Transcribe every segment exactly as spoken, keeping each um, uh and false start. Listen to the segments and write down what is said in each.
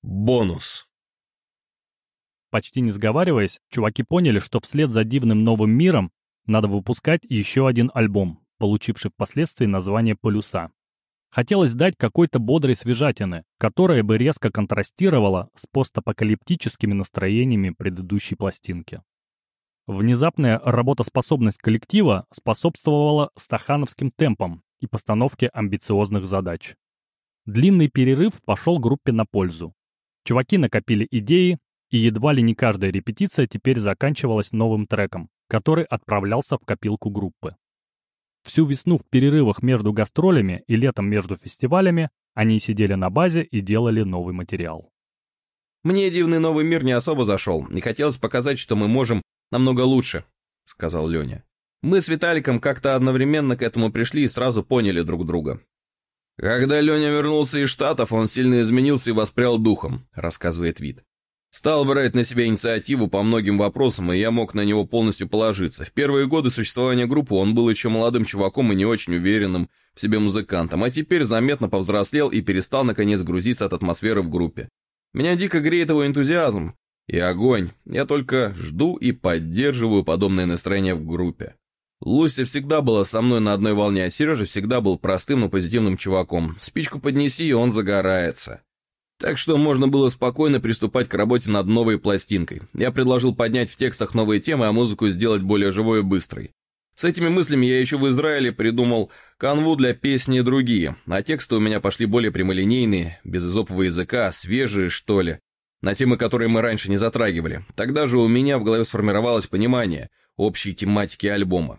Бонус. Почти не сговариваясь, чуваки поняли, что вслед за дивным новым миром надо выпускать еще один альбом, получивший впоследствии название «Полюса». Хотелось дать какой-то бодрой свежатины, которая бы резко контрастировала с постапокалиптическими настроениями предыдущей пластинки. Внезапная работоспособность коллектива способствовала стахановским темпам и постановке амбициозных задач. Длинный перерыв пошел группе на пользу. Чуваки накопили идеи, и едва ли не каждая репетиция теперь заканчивалась новым треком, который отправлялся в копилку группы. Всю весну в перерывах между гастролями и летом между фестивалями они сидели на базе и делали новый материал. «Мне дивный новый мир не особо зашел, и хотелось показать, что мы можем намного лучше», — сказал Леня. «Мы с Виталиком как-то одновременно к этому пришли и сразу поняли друг друга». «Когда Леня вернулся из Штатов, он сильно изменился и воспрял духом», — рассказывает Вит. «Стал брать на себя инициативу по многим вопросам, и я мог на него полностью положиться. В первые годы существования группы он был еще молодым чуваком и не очень уверенным в себе музыкантом, а теперь заметно повзрослел и перестал наконец грузиться от атмосферы в группе. Меня дико греет его энтузиазм и огонь. Я только жду и поддерживаю подобное настроение в группе. Луся всегда была со мной на одной волне, а Сережа всегда был простым, но позитивным чуваком. Спичку поднеси, и он загорается. Так что можно было спокойно приступать к работе над новой пластинкой. Я предложил поднять в текстах новые темы, а музыку сделать более живой и быстрой. С этими мыслями я еще в Израиле придумал канву для песни другие, а тексты у меня пошли более прямолинейные, без изопового языка, свежие, что ли, на темы, которые мы раньше не затрагивали. Тогда же у меня в голове сформировалось понимание общей тематики альбома.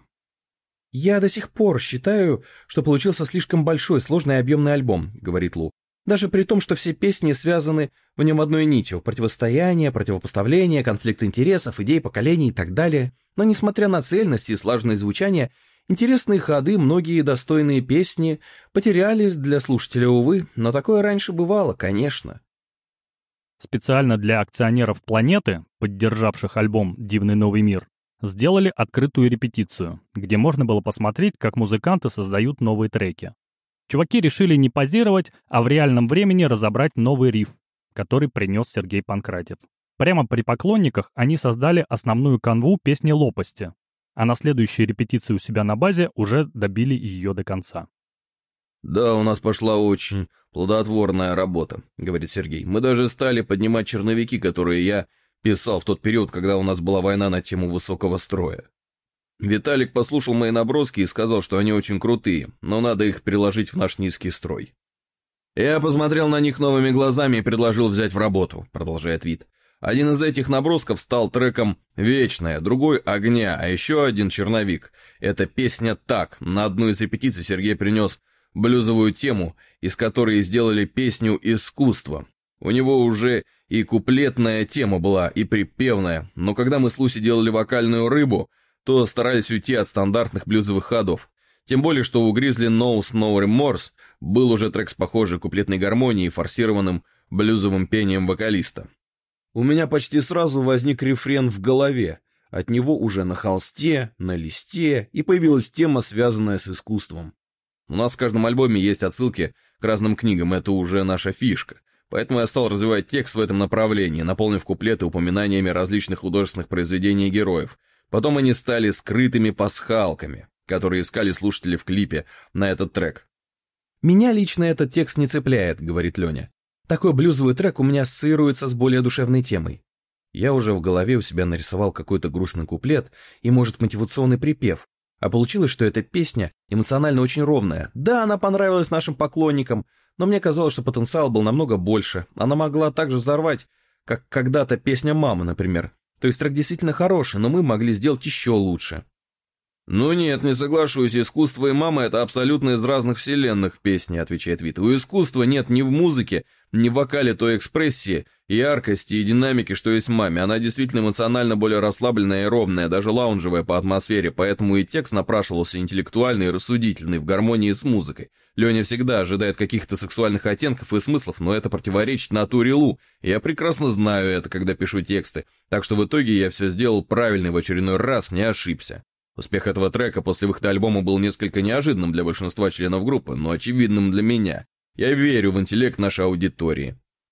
«Я до сих пор считаю, что получился слишком большой, сложный и объемный альбом», — говорит Лу. «Даже при том, что все песни связаны в нем одной нитью. Противостояние, противопоставление, конфликт интересов, идей, поколений и так далее. Но несмотря на цельность и слаженное звучание, интересные ходы, многие достойные песни потерялись для слушателя, увы. Но такое раньше бывало, конечно». Специально для акционеров «Планеты», поддержавших альбом «Дивный новый мир», сделали открытую репетицию, где можно было посмотреть, как музыканты создают новые треки. Чуваки решили не позировать, а в реальном времени разобрать новый риф, который принес Сергей Панкратев. Прямо при поклонниках они создали основную канву песни «Лопасти», а на следующей репетиции у себя на базе уже добили ее до конца. «Да, у нас пошла очень плодотворная работа», — говорит Сергей. «Мы даже стали поднимать черновики, которые я писал в тот период, когда у нас была война на тему высокого строя. Виталик послушал мои наброски и сказал, что они очень крутые, но надо их переложить в наш низкий строй. Я посмотрел на них новыми глазами и предложил взять в работу», — продолжает Вит. «Один из этих набросков стал треком «Вечная», другой «Огня», а еще один «Черновик». Это песня «Так». На одну из репетиций Сергей принес блюзовую тему, из которой сделали песню «Искусство». У него уже и куплетная тема была, и припевная, но когда мы с Луси делали вокальную рыбу, то старались уйти от стандартных блюзовых ходов. Тем более, что у Grizzly Knows No Remorse был уже трек с похожей куплетной гармонией и форсированным блюзовым пением вокалиста. У меня почти сразу возник рефрен в голове. От него уже на холсте, на листе, и появилась тема, связанная с искусством. У нас в каждом альбоме есть отсылки к разным книгам, это уже наша фишка. Поэтому я стал развивать текст в этом направлении, наполнив куплеты упоминаниями различных художественных произведений и героев. Потом они стали скрытыми пасхалками, которые искали слушатели в клипе на этот трек. «Меня лично этот текст не цепляет», — говорит Леня. «Такой блюзовый трек у меня ассоциируется с более душевной темой». Я уже в голове у себя нарисовал какой-то грустный куплет и, может, мотивационный припев, а получилось, что эта песня эмоционально очень ровная. Да, она понравилась нашим поклонникам, но мне казалось, что потенциал был намного больше. Она могла так же взорвать, как когда-то песня «Мама», например. То есть трек действительно хороший, но мы могли сделать еще лучше. «Ну нет, не соглашусь, искусство и мама — это абсолютно из разных вселенных песни», — отвечает Вит. «У искусства нет ни в музыке, ни в вокале той экспрессии, яркости и динамики, что есть в маме. Она действительно эмоционально более расслабленная и ровная, даже лаунжевая по атмосфере, поэтому и текст напрашивался интеллектуальный и рассудительный, в гармонии с музыкой. Леня всегда ожидает каких-то сексуальных оттенков и смыслов, но это противоречит натуре Лу. Я прекрасно знаю это, когда пишу тексты, так что в итоге я все сделал правильно и в очередной раз не ошибся». Успех этого трека после выхода альбома был несколько неожиданным для большинства членов группы, но очевидным для меня. Я верю в интеллект нашей аудитории.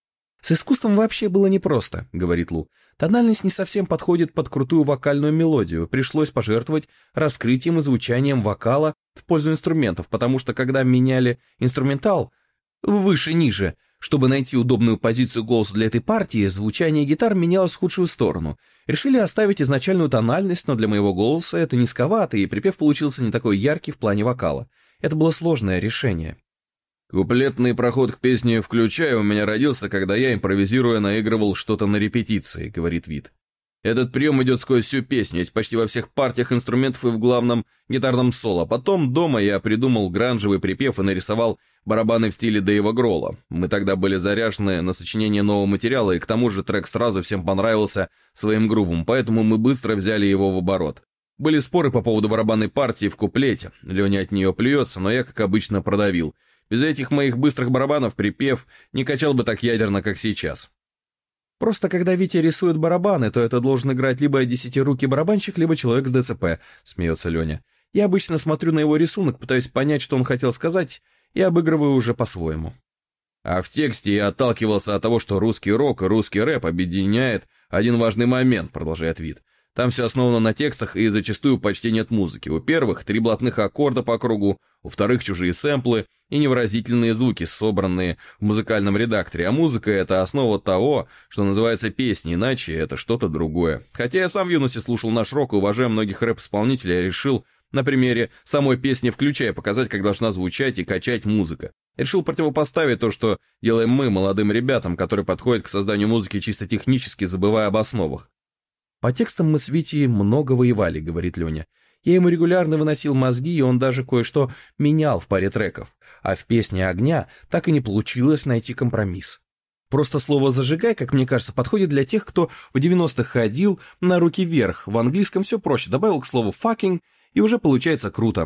«С искусством вообще было непросто», — говорит Лу. «Тональность не совсем подходит под крутую вокальную мелодию. Пришлось пожертвовать раскрытием и звучанием вокала в пользу инструментов, потому что когда меняли инструментал выше-ниже, чтобы найти удобную позицию голоса для этой партии, звучание гитар менялось в худшую сторону. Решили оставить изначальную тональность, но для моего голоса это низковато, и припев получился не такой яркий в плане вокала. Это было сложное решение». «Куплетный проход к песне «Включай» у меня родился, когда я, импровизируя, наигрывал что-то на репетиции», — говорит Вит. «Этот прием идет сквозь всю песню, есть почти во всех партиях инструментов и в главном гитарном соло. Потом дома я придумал гранжевый припев и нарисовал барабаны в стиле Дэйва Гролла. Мы тогда были заряжены на сочинение нового материала, и к тому же трек сразу всем понравился своим грувом, поэтому мы быстро взяли его в оборот. Были споры по поводу барабанной партии в куплете, Леня от нее плюется, но я, как обычно, продавил. Без этих моих быстрых барабанов припев не качал бы так ядерно, как сейчас». «Просто когда Витя рисует барабаны, то это должен играть либо десятирукий барабанщик, либо человек с ДЦП», — смеется Леня. «Я обычно смотрю на его рисунок, пытаюсь понять, что он хотел сказать, и обыгрываю уже по-своему». А в тексте я отталкивался от того, что русский рок и русский рэп объединяет один важный момент, продолжает Вит. Там все основано на текстах, и зачастую почти нет музыки. У первых три блатных аккорда по кругу, у вторых чужие сэмплы и невыразительные звуки, собранные в музыкальном редакторе. А музыка — это основа того, что называется песней, иначе это что-то другое. Хотя я сам в юности слушал наш рок и, уважая многих рэп-исполнителей, я решил на примере самой песни «Включай» показать, как должна звучать и качать музыка. Решил противопоставить то, что делаем мы, молодым ребятам, которые подходят к созданию музыки чисто технически, забывая об основах. «По текстам мы с Витей много воевали», — говорит Леня. «Я ему регулярно выносил мозги, и он даже кое-что менял в паре треков. А в песне «Огня» так и не получилось найти компромисс. Просто слово «зажигай», как мне кажется, подходит для тех, кто в девяностых ходил на руки вверх. В английском все проще. Добавил к слову «fucking», и уже получается круто».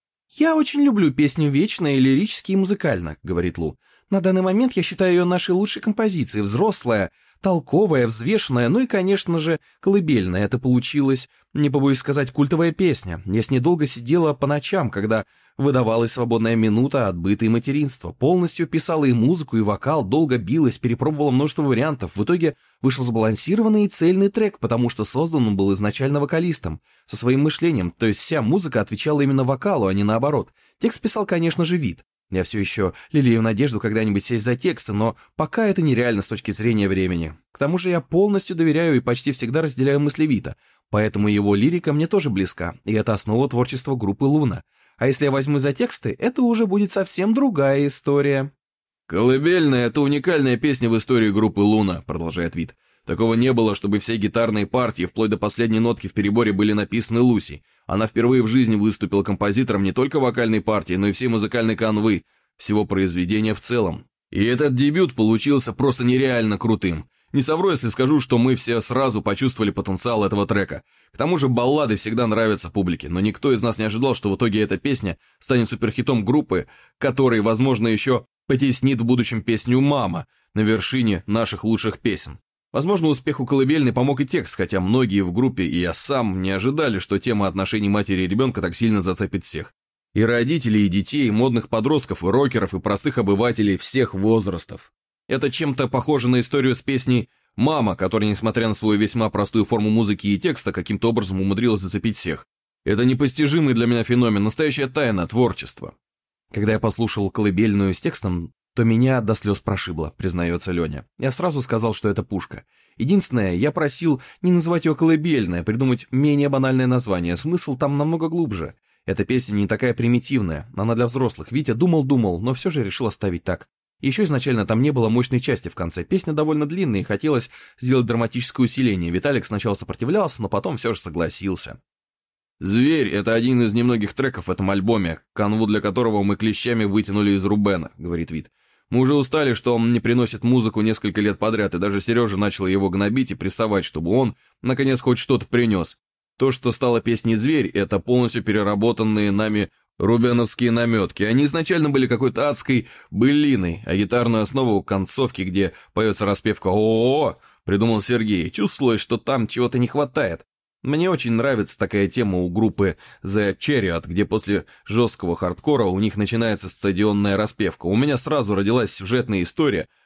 «Я очень люблю песню «Вечная» и лирически, и музыкально», — говорит Лу. «На данный момент я считаю ее нашей лучшей композицией. Взрослая, толковая, взвешенная, ну и, конечно же, колыбельная. Это получилась, не побоюсь сказать, культовая песня. Я с ней долго сидела по ночам, когда выдавалась свободная минута от быта и материнства. Полностью писала и музыку, и вокал, долго билась, перепробовала множество вариантов. В итоге вышел сбалансированный и цельный трек, потому что создан он был изначально вокалистом, со своим мышлением, то есть вся музыка отвечала именно вокалу, а не наоборот. Текст писал, конечно же, Вит. Я все еще лелею надежду когда-нибудь сесть за тексты, но пока это нереально с точки зрения времени. К тому же я полностью доверяю и почти всегда разделяю мысли Вита, поэтому его лирика мне тоже близка, и это основа творчества группы «Луна». А если я возьму за тексты, это уже будет совсем другая история. «Колыбельная — это уникальная песня в истории группы «Луна», — продолжает Вит. Такого не было, чтобы все гитарные партии, вплоть до последней нотки в переборе, были написаны Лусей. Она впервые в жизни выступила композитором не только вокальной партии, но и всей музыкальной канвы, всего произведения в целом. И этот дебют получился просто нереально крутым. Не совру, если скажу, что мы все сразу почувствовали потенциал этого трека. К тому же баллады всегда нравятся публике, но никто из нас не ожидал, что в итоге эта песня станет суперхитом группы, который, возможно, еще потеснит в будущем песню «Мама» на вершине наших лучших песен. Возможно, успеху колыбельной помог и текст, хотя многие в группе, и я сам, не ожидали, что тема отношений матери и ребенка так сильно зацепит всех. И родителей, и детей, и модных подростков, и рокеров, и простых обывателей всех возрастов. Это чем-то похоже на историю с песней «Мама», которая, несмотря на свою весьма простую форму музыки и текста, каким-то образом умудрилась зацепить всех. Это непостижимый для меня феномен, настоящая тайна творчества. Когда я послушал колыбельную с текстом, то меня до слез прошибло, признается Леня. Я сразу сказал, что это пушка. Единственное, я просил не называть ее колыбельной, а придумать менее банальное название. Смысл там намного глубже. Эта песня не такая примитивная, она для взрослых. Витя думал-думал, но все же решил оставить так. Еще изначально там не было мощной части в конце. Песня довольно длинная, и хотелось сделать драматическое усиление. Виталик сначала сопротивлялся, но потом все же согласился. «Зверь» — это один из немногих треков в этом альбоме, канву для которого мы клещами вытянули из Рубена, говорит Вит. Мы уже устали, что он не приносит музыку несколько лет подряд, и даже Сережа начал его гнобить и прессовать, чтобы он, наконец, хоть что-то принес. То, что стало песней «Зверь», это полностью переработанные нами рубеновские наметки. Они изначально были какой-то адской былиной, а гитарную основу концовки, где поется распевка «О-о-о», придумал Сергей. Чувствовалось, что там чего-то не хватает. Мне очень нравится такая тема у группы The Chariot, где после жесткого хардкора у них начинается стадионная распевка. У меня сразу родилась сюжетная история,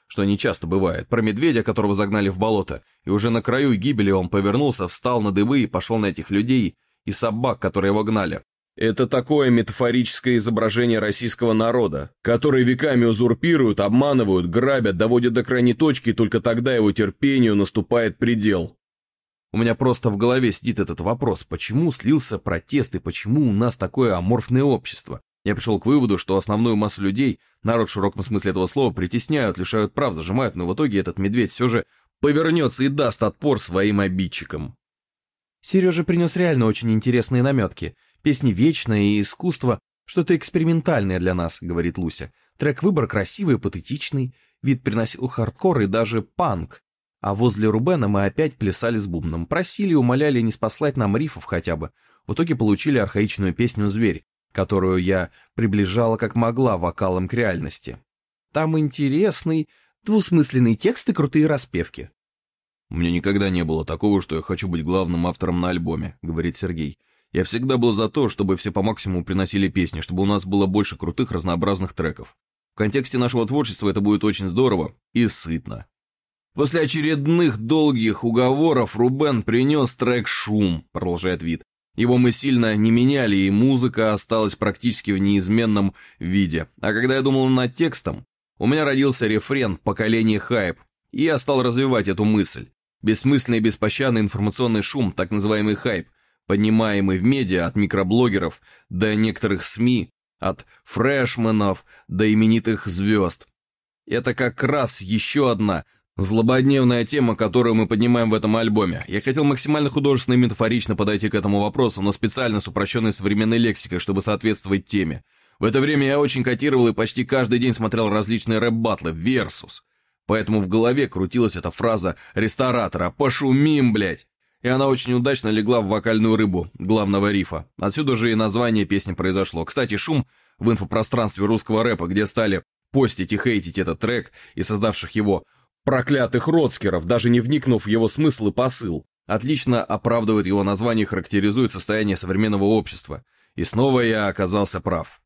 что не часто бывает, про медведя, которого загнали в болото, и уже на краю гибели он повернулся, встал на дыбы и пошел на этих людей и собак, которые его гнали. Это такое метафорическое изображение российского народа, который веками узурпируют, обманывают, грабят, доводят до крайней точки, и только тогда его терпению наступает предел. У меня просто в голове сидит этот вопрос, почему слился протест и почему у нас такое аморфное общество? Я пришел к выводу, что основную массу людей, народ в широком смысле этого слова, притесняют, лишают прав, зажимают, но в итоге этот медведь все же повернется и даст отпор своим обидчикам. Сережа принес реально очень интересные наметки. Песни вечное и искусство, что-то экспериментальное для нас, говорит Луся. Трек-выбор красивый и патетичный, вид приносил хардкор и даже панк. А возле Рубена мы опять плясали с бубном, просили и умоляли не спаслать нам рифов хотя бы. В итоге получили архаичную песню «Зверь», которую я приближала как могла вокалом к реальности. Там интересный, двусмысленный текст и крутые распевки. «У меня никогда не было такого, что я хочу быть главным автором на альбоме», — говорит Сергей. «Я всегда был за то, чтобы все по максимуму приносили песни, чтобы у нас было больше крутых разнообразных треков. В контексте нашего творчества это будет очень здорово и сытно». «После очередных долгих уговоров Рубен принес трек «Шум», — продолжает Вит. «Его мы сильно не меняли, и музыка осталась практически в неизменном виде. А когда я думал над текстом, у меня родился рефрен «Поколение хайп», и я стал развивать эту мысль. Бессмысленный и беспощадный информационный шум, так называемый хайп, поднимаемый в медиа от микроблогеров до некоторых СМИ, от фрешменов до именитых звезд. Это как раз еще одна злободневная тема, которую мы поднимаем в этом альбоме. Я хотел максимально художественно и метафорично подойти к этому вопросу, но специально с упрощенной современной лексикой, чтобы соответствовать теме. В это время я очень котировал и почти каждый день смотрел различные рэп-баттлы, версус. Поэтому в голове крутилась эта фраза ресторатора «Пошумим, блять!» И она очень удачно легла в вокальную рыбу главного рифа. Отсюда же и название песни произошло. Кстати, шум в инфопространстве русского рэпа, где стали постить и хейтить этот трек и создавших его проклятых родскеров, даже не вникнув в его смысл и посыл, отлично оправдывает его название и характеризует состояние современного общества. И снова я оказался прав.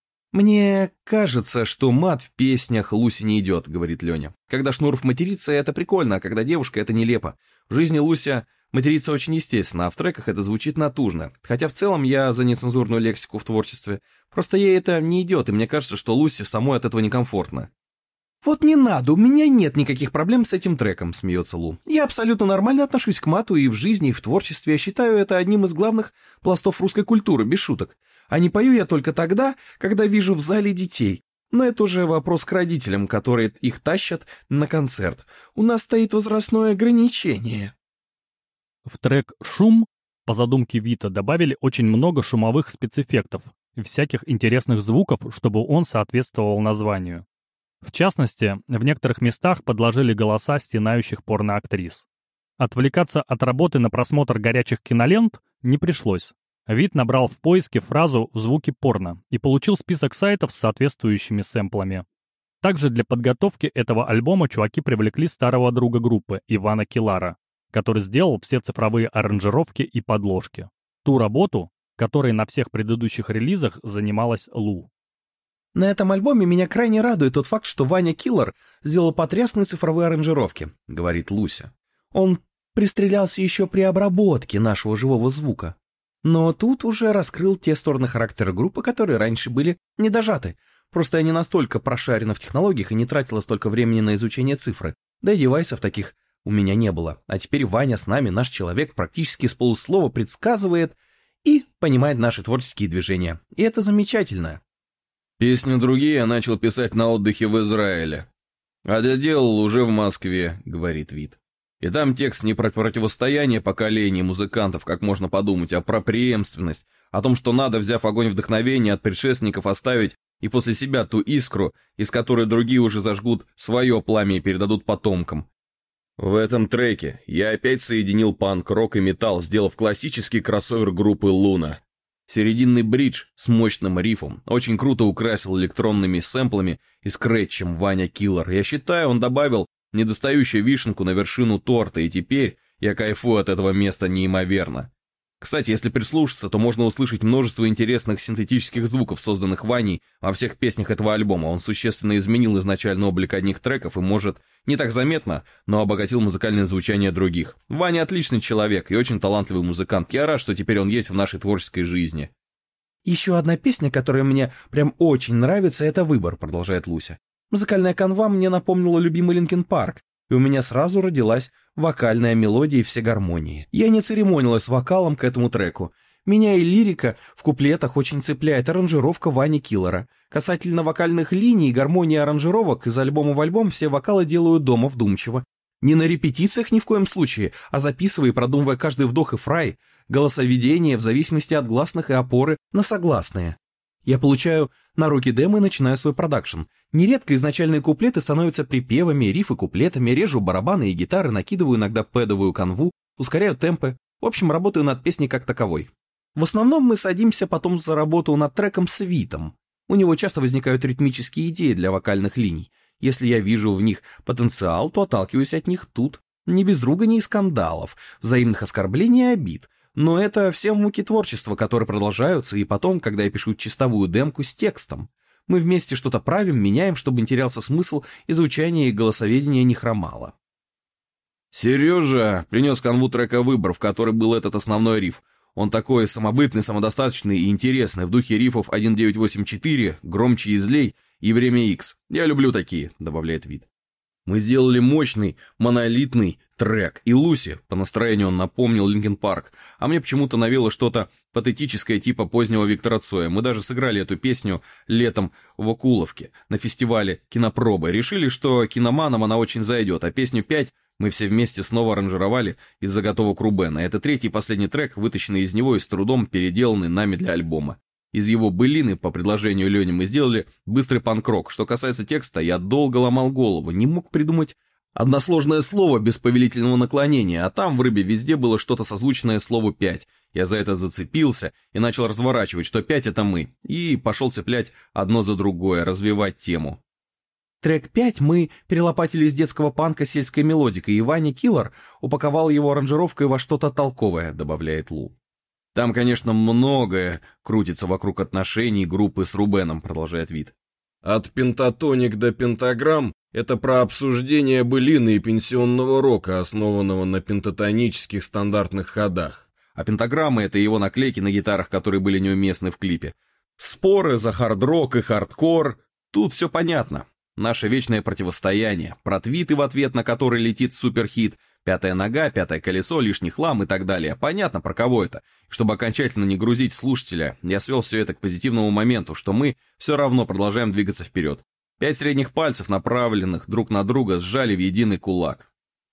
«Мне кажется, что мат в песнях Луси не идет», — говорит Леня. «Когда Шнуров матерится, это прикольно, а когда девушка, это нелепо. В жизни Луся матерится очень естественно, а в треках это звучит натужно. Хотя в целом я за нецензурную лексику в творчестве. Просто ей это не идет, и мне кажется, что Лусе самой от этого некомфортно». «Вот не надо, у меня нет никаких проблем с этим треком», — смеется Лу. «Я абсолютно нормально отношусь к мату и в жизни, и в творчестве. Я считаю это одним из главных пластов русской культуры, без шуток. А не пою я только тогда, когда вижу в зале детей. Но это уже вопрос к родителям, которые их тащат на концерт. У нас стоит возрастное ограничение». В трек «Шум» по задумке Вита добавили очень много шумовых спецэффектов и всяких интересных звуков, чтобы он соответствовал названию. В частности, в некоторых местах подложили голоса стенающих порноактрис. Отвлекаться от работы на просмотр горячих кинолент не пришлось. Вит набрал в поиске фразу «в звуке порно» и получил список сайтов с соответствующими сэмплами. Также для подготовки этого альбома чуваки привлекли старого друга группы Ивана Килара, который сделал все цифровые аранжировки и подложки. Ту работу, которой на всех предыдущих релизах занималась Лу. «На этом альбоме меня крайне радует тот факт, что Ваня Киллер сделал потрясные цифровые аранжировки», — говорит Луся. «Он пристрелялся еще при обработке нашего живого звука. Но тут уже раскрыл те стороны характера группы, которые раньше были недожаты. Просто я не настолько прошарена в технологиях и не тратила столько времени на изучение цифры. Да и девайсов таких у меня не было. А теперь Ваня с нами, наш человек, практически с полуслова предсказывает и понимает наши творческие движения. И это замечательно». «Песню другие я начал писать на отдыхе в Израиле. А доделал уже в Москве», — говорит Вит. «И там текст не про противостояние поколений музыкантов, как можно подумать, а про преемственность, о том, что надо, взяв огонь вдохновения от предшественников, оставить и после себя ту искру, из которой другие уже зажгут свое пламя и передадут потомкам. В этом треке я опять соединил панк, рок и металл, сделав классический кроссовер группы «Луна». Серединный бридж с мощным рифом очень круто украсил электронными сэмплами и скретчем Ваня Киллер. Я считаю, он добавил недостающую вишенку на вершину торта, и теперь я кайфую от этого места неимоверно. Кстати, если прислушаться, то можно услышать множество интересных синтетических звуков, созданных Ваней во всех песнях этого альбома. Он существенно изменил изначальный облик одних треков и, может, не так заметно, но обогатил музыкальное звучание других. Ваня отличный человек и очень талантливый музыкант. Я рад, что теперь он есть в нашей творческой жизни. «Еще одна песня, которая мне прям очень нравится, это «Выбор», — продолжает Луся. «Музыкальная канва мне напомнила любимый Линкин Парк, и у меня сразу родилась вокальная мелодия и все гармонии. Я не церемонилась с вокалом к этому треку. Меня и лирика в куплетах очень цепляет, аранжировка Вани Киллера. Касательно вокальных линий и гармонии аранжировок, из альбома в альбом все вокалы делаю дома вдумчиво. Не на репетициях ни в коем случае, а записывая и продумывая каждый вдох и фрай, голосоведение в зависимости от гласных и опоры на согласные. Я получаю на руки демо и начинаю свой продакшн. Нередко изначальные куплеты становятся припевами, рифы куплетами, режу барабаны и гитары, накидываю иногда пэдовую канву, ускоряю темпы. В общем, работаю над песней как таковой. В основном мы садимся потом за работу над треком с Витом. У него часто возникают ритмические идеи для вокальных линий. Если я вижу в них потенциал, то отталкиваюсь от них тут. Не без руганий и скандалов, взаимных оскорблений и обид. Но это все муки творчества, которые продолжаются, и потом, когда я пишу чистовую демку с текстом. Мы вместе что-то правим, меняем, чтобы не терялся смысл, и звучание и голосоведение не хромало. Сережа принес канву трека «Выбор», в который был этот основной риф. Он такой самобытный, самодостаточный и интересный, в духе рифов один девять восемь четыре, «Громче и злей» и «Время Икс». Я люблю такие, добавляет Вит. Мы сделали мощный, монолитный трек, и Луси, по настроению он напомнил Линкин Парк, а мне почему-то навело что-то патетическое типа позднего Виктора Цоя. Мы даже сыграли эту песню летом в Окуловке на фестивале кинопробы. Решили, что киноманам она очень зайдет, а песню пять мы все вместе снова аранжировали из заготовок Рубена. Это третий и последний трек, вытащенный из него и с трудом переделанный нами для альбома. Из его былины, по предложению Лени, мы сделали быстрый панк-рок. Что касается текста, я долго ломал голову, не мог придумать односложное слово без повелительного наклонения, а там в «Рыбе» везде было что-то созвучное слову «пять». Я за это зацепился и начал разворачивать, что «пять» — это мы, и пошел цеплять одно за другое, развивать тему. Трек пять мы перелопатили из детского панка сельской мелодикой, и Ваня Киллер упаковал его аранжировкой во что-то толковое, добавляет Лу. Там, конечно, многое крутится вокруг отношений группы с Рубеном, продолжает Вит. От пентатоник до пентаграмм — это про обсуждение былины и пенсионного рока, основанного на пентатонических стандартных ходах. А пентаграммы — это его наклейки на гитарах, которые были неуместны в клипе. Споры за хард-рок и хардкор. Тут все понятно. Наше вечное противостояние, про твиты, в ответ на который летит суперхит, пятая нога, пятое колесо, лишний хлам и так далее. Понятно, про кого это. Чтобы окончательно не грузить слушателя, я свел все это к позитивному моменту, что мы все равно продолжаем двигаться вперед. Пять средних пальцев, направленных друг на друга, сжали в единый кулак.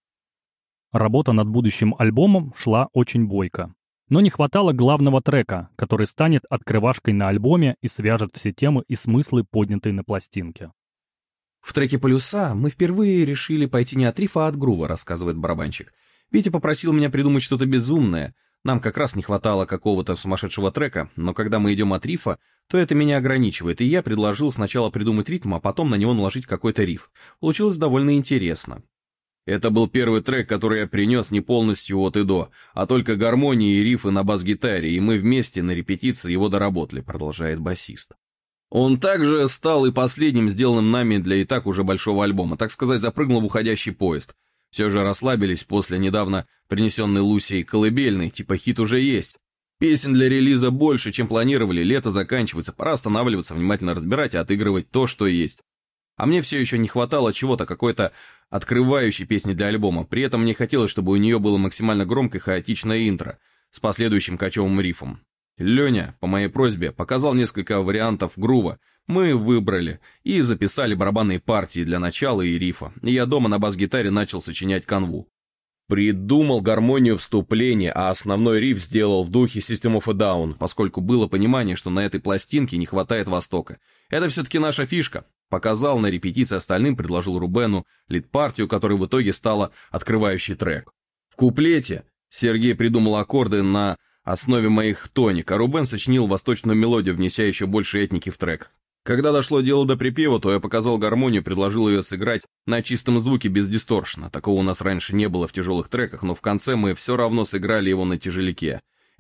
Работа над будущим альбомом шла очень бойко. Но не хватало главного трека, который станет открывашкой на альбоме и свяжет все темы и смыслы, поднятые на пластинке. В треке «Полюса» мы впервые решили пойти не от рифа, а от грува, рассказывает барабанщик. Витя попросил меня придумать что-то безумное. Нам как раз не хватало какого-то сумасшедшего трека, но когда мы идем от рифа, то это меня ограничивает, и я предложил сначала придумать ритм, а потом на него наложить какой-то риф. Получилось довольно интересно. Это был первый трек, который я принес не полностью от и до, а только гармонии и рифы на бас-гитаре, и мы вместе на репетиции его доработали, продолжает басист. Он также стал и последним сделанным нами для и так уже большого альбома, так сказать, запрыгнул в уходящий поезд. Все же расслабились после недавно принесенной Лусей колыбельной, типа хит уже есть. Песен для релиза больше, чем планировали, лето заканчивается, пора останавливаться, внимательно разбирать и отыгрывать то, что есть. А мне все еще не хватало чего-то, какой-то открывающей песни для альбома, при этом мне хотелось, чтобы у нее было максимально громкое и хаотичное интро, с последующим кочевым рифом. Леня, по моей просьбе, показал несколько вариантов грува. Мы выбрали и записали барабанные партии для начала и рифа. И я дома на бас-гитаре начал сочинять канву. Придумал гармонию вступления, а основной риф сделал в духе System of a Down, поскольку было понимание, что на этой пластинке не хватает Востока. Это все-таки наша фишка. Показал на репетиции остальным, предложил Рубену лид-партию, которая в итоге стала открывающий трек. В куплете Сергей придумал аккорды на основе моих тоник, а Рубен сочинил восточную мелодию, внеся еще больше этники в трек. Когда дошло дело до припева, то я показал гармонию, предложил ее сыграть на чистом звуке без дисторшена. Такого у нас раньше не было в тяжелых треках, но в конце мы все равно сыграли его на тяжеляке.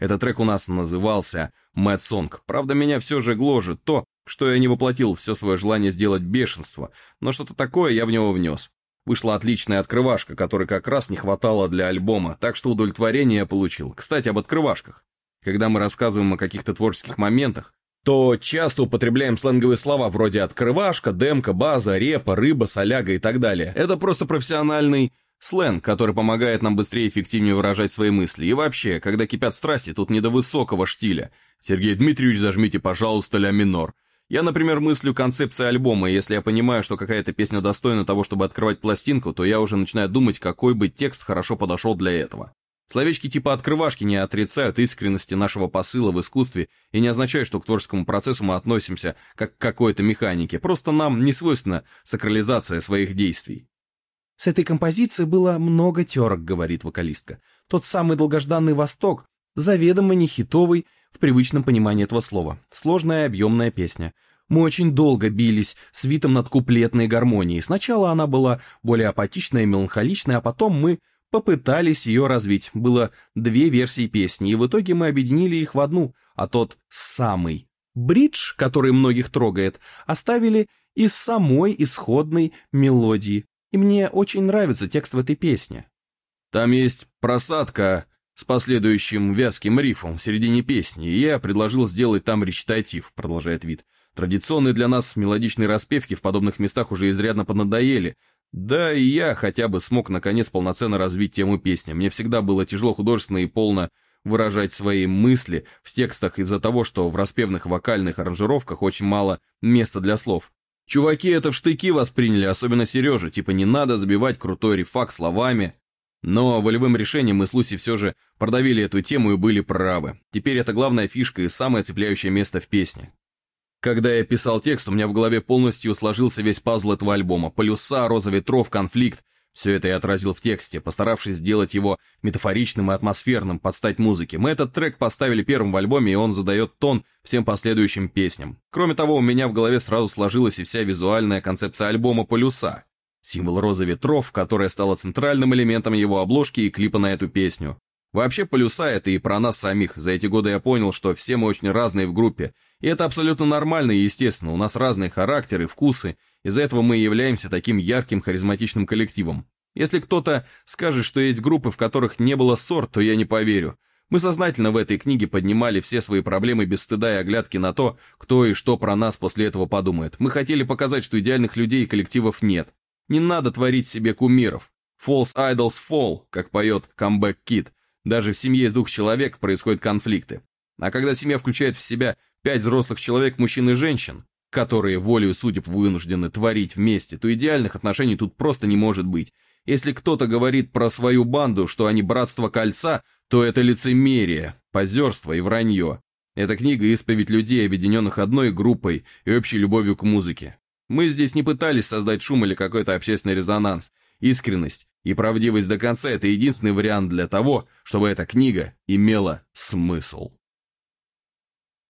Этот трек у нас назывался «Mad Song». Правда, меня все же гложет то, что я не воплотил все свое желание сделать бешенство, но что-то такое я в него внес. Вышла отличная открывашка, которой как раз не хватало для альбома, так что удовлетворение я получил. Кстати, об открывашках. Когда мы рассказываем о каких-то творческих моментах, то часто употребляем сленговые слова вроде «открывашка», «демка», «база», «репа», «рыба», «соляга» и так далее. Это просто профессиональный сленг, который помогает нам быстрее и эффективнее выражать свои мысли. И вообще, когда кипят страсти, тут не до высокого штиля. Сергей Дмитриевич, зажмите, пожалуйста, ля минор. Я, например, мыслю концепцией альбома, и если я понимаю, что какая-то песня достойна того, чтобы открывать пластинку, то я уже начинаю думать, какой бы текст хорошо подошел для этого. Словечки типа «открывашки» не отрицают искренности нашего посыла в искусстве и не означают, что к творческому процессу мы относимся как к какой-то механике, просто нам не свойственна сакрализация своих действий. «С этой композицией было много терок», — говорит вокалистка. «Тот самый долгожданный Восток, заведомо не хитовый в привычном понимании этого слова. Сложная и объемная песня. Мы очень долго бились с витом над куплетной гармонией. Сначала она была более апатичная и меланхоличная, а потом мы попытались ее развить. Было две версии песни, и в итоге мы объединили их в одну, а тот самый бридж, который многих трогает, оставили из самой исходной мелодии. И мне очень нравится текст в этой песне». Там есть просадка с последующим вязким рифом в середине песни, и я предложил сделать там речитатив, продолжает Вит. Традиционные для нас мелодичные распевки в подобных местах уже изрядно понадоели. Да и я хотя бы смог наконец полноценно развить тему песни. Мне всегда было тяжело художественно и полно выражать свои мысли в текстах из-за того, что в распевных вокальных аранжировках очень мало места для слов. Чуваки это в штыки восприняли, особенно Сережа, типа не надо забивать крутой рифак словами. Но волевым решением мы с Луси все же продавили эту тему и были правы. Теперь это главная фишка и самое цепляющее место в песне. Когда я писал текст, у меня в голове полностью сложился весь пазл этого альбома. Полюса, роза ветров, конфликт. Все это я отразил в тексте, постаравшись сделать его метафоричным и атмосферным под стать музыке. Мы этот трек поставили первым в альбоме, и он задает тон всем последующим песням. Кроме того, у меня в голове сразу сложилась и вся визуальная концепция альбома «Полюса». Символ розы ветров, которая стала центральным элементом его обложки и клипа на эту песню. Вообще, «Полюса» — это и про нас самих. За эти годы я понял, что все мы очень разные в группе. И это абсолютно нормально и естественно. У нас разные характеры, вкусы. Из-за этого мы и являемся таким ярким, харизматичным коллективом. Если кто-то скажет, что есть группы, в которых не было ссор, то я не поверю. Мы сознательно в этой книге поднимали все свои проблемы без стыда и оглядки на то, кто и что про нас после этого подумает. Мы хотели показать, что идеальных людей и коллективов нет. Не надо творить себе кумиров. False idols fall, как поет Comeback Kid. Даже в семье из двух человек происходят конфликты. А когда семья включает в себя пять взрослых человек, мужчин и женщин, которые волею судеб вынуждены творить вместе, то идеальных отношений тут просто не может быть. Если кто-то говорит про свою банду, что они братство кольца, то это лицемерие, позерство и вранье. Эта книга — исповедь людей, объединенных одной группой и общей любовью к музыке. Мы здесь не пытались создать шум или какой-то общественный резонанс. Искренность и правдивость до конца — это единственный вариант для того, чтобы эта книга имела смысл.